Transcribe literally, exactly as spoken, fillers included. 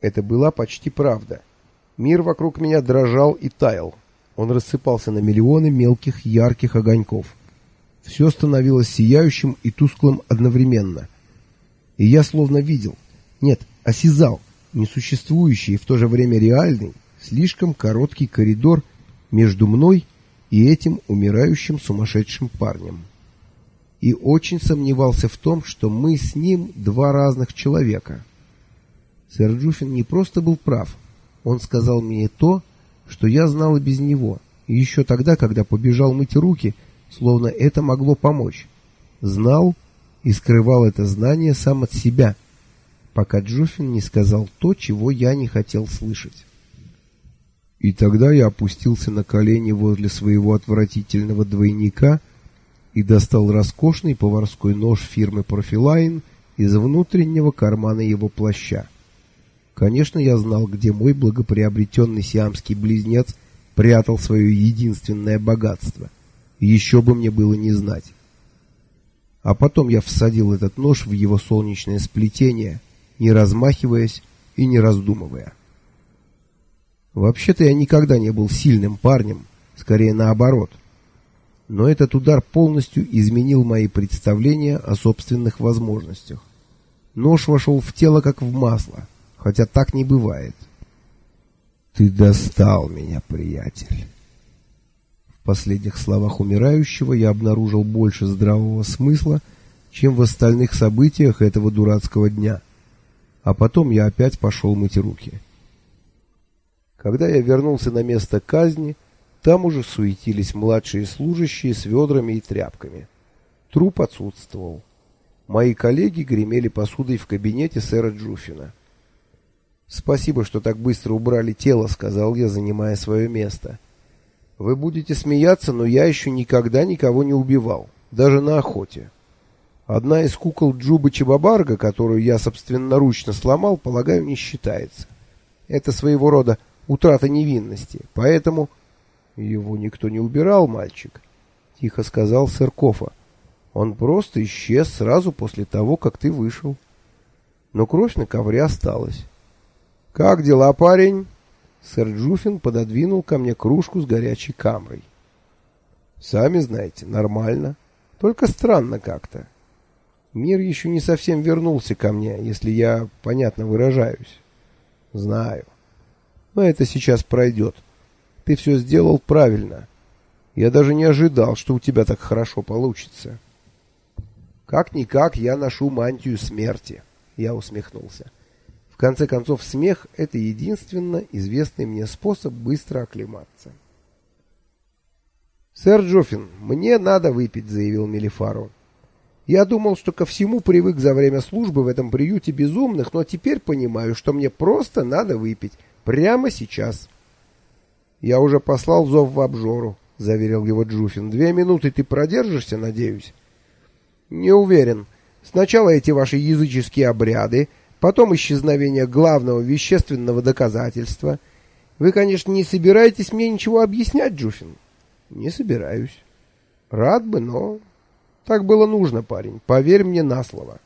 Это была почти правда. Мир вокруг меня дрожал и таял. Он рассыпался на миллионы мелких ярких огоньков. Все становилось сияющим и тусклым одновременно. И я словно видел, нет, осязал, несуществующий и в то же время реальный, слишком короткий коридор между мной и этим умирающим сумасшедшим парнем. И очень сомневался в том, что мы с ним два разных человека. Сэр Джуффин не просто был прав. Он сказал мне то, что я знал и без него, и еще тогда, когда побежал мыть руки, словно это могло помочь. Знал и скрывал это знание сам от себя, пока Джуффин не сказал то, чего я не хотел слышать. И тогда я опустился на колени возле своего отвратительного двойника и достал роскошный поварской нож фирмы Профилайн из внутреннего кармана его плаща. Конечно, я знал, где мой благоприобретенный сиамский близнец прятал свое единственное богатство. Еще бы мне было не знать. А потом я всадил этот нож в его солнечное сплетение, не размахиваясь и не раздумывая. Вообще-то я никогда не был сильным парнем, скорее наоборот. Но этот удар полностью изменил мои представления о собственных возможностях. Нож вошел в тело как в масло, хотя так не бывает. «Ты достал меня, приятель!» В последних словах умирающего я обнаружил больше здравого смысла, чем в остальных событиях этого дурацкого дня. А потом я опять пошел мыть руки. Когда я вернулся на место казни, там уже суетились младшие служащие с ведрами и тряпками. Труп отсутствовал. Мои коллеги гремели посудой в кабинете сэра Джуффина. «Спасибо, что так быстро убрали тело», — сказал я, занимая свое место. «Вы будете смеяться, но я еще никогда никого не убивал, даже на охоте. Одна из кукол Джубы Чебабарга, которую я собственноручно сломал, полагаю, не считается. Это своего рода утрата невинности, поэтому...» «Его никто не убирал, мальчик», — тихо сказал сэр Кофа. «Он просто исчез сразу после того, как ты вышел. Но кровь на ковре осталась». «Как дела, парень?» Сэр Джуффин пододвинул ко мне кружку с горячей камрой. «Сами знаете, нормально. Только странно как-то. Мир еще не совсем вернулся ко мне, если я понятно выражаюсь. Знаю. Но это сейчас пройдет. Ты все сделал правильно. Я даже не ожидал, что у тебя так хорошо получится». «Как-никак я ношу мантию смерти», — я усмехнулся. В конце концов, смех — это единственно известный мне способ быстро оклематься. «Сэр Джуффин, мне надо выпить», — заявил Мелифаро. «Я думал, что ко всему привык за время службы в этом приюте безумных, но теперь понимаю, что мне просто надо выпить. Прямо сейчас». «Я уже послал зов в обжору», — заверил его Джуффин. «Две минуты ты продержишься, надеюсь?» «Не уверен. Сначала эти ваши языческие обряды, потом исчезновение главного вещественного доказательства. Вы, конечно, не собираетесь мне ничего объяснять, Джуффин?» «Не собираюсь». «Рад бы, но...» «Так было нужно, парень. Поверь мне на слово».